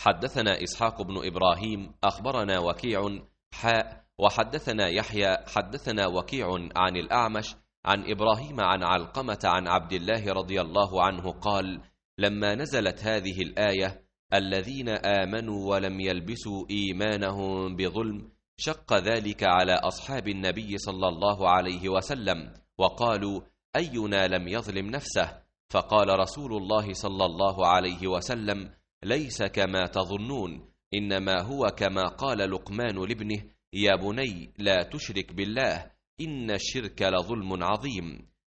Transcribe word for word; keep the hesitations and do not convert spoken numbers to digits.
حدثنا إسحاق بن إبراهيم أخبرنا وكيع حاء وحدثنا يحيى حدثنا وكيع عن الأعمش عن إبراهيم عن علقمة عن عبد الله رضي الله عنه قال: لما نزلت هذه الآية الذين آمنوا ولم يلبسوا إيمانهم بظلم شق ذلك على أصحاب النبي صلى الله عليه وسلم، وقالوا: أينا لم يظلم نفسه؟ فقال رسول الله صلى الله عليه وسلم: ليس كما تظنون، إنما هو كما قال لقمان لابنه: يا بني لا تشرك بالله إن الشرك لظلم عظيم.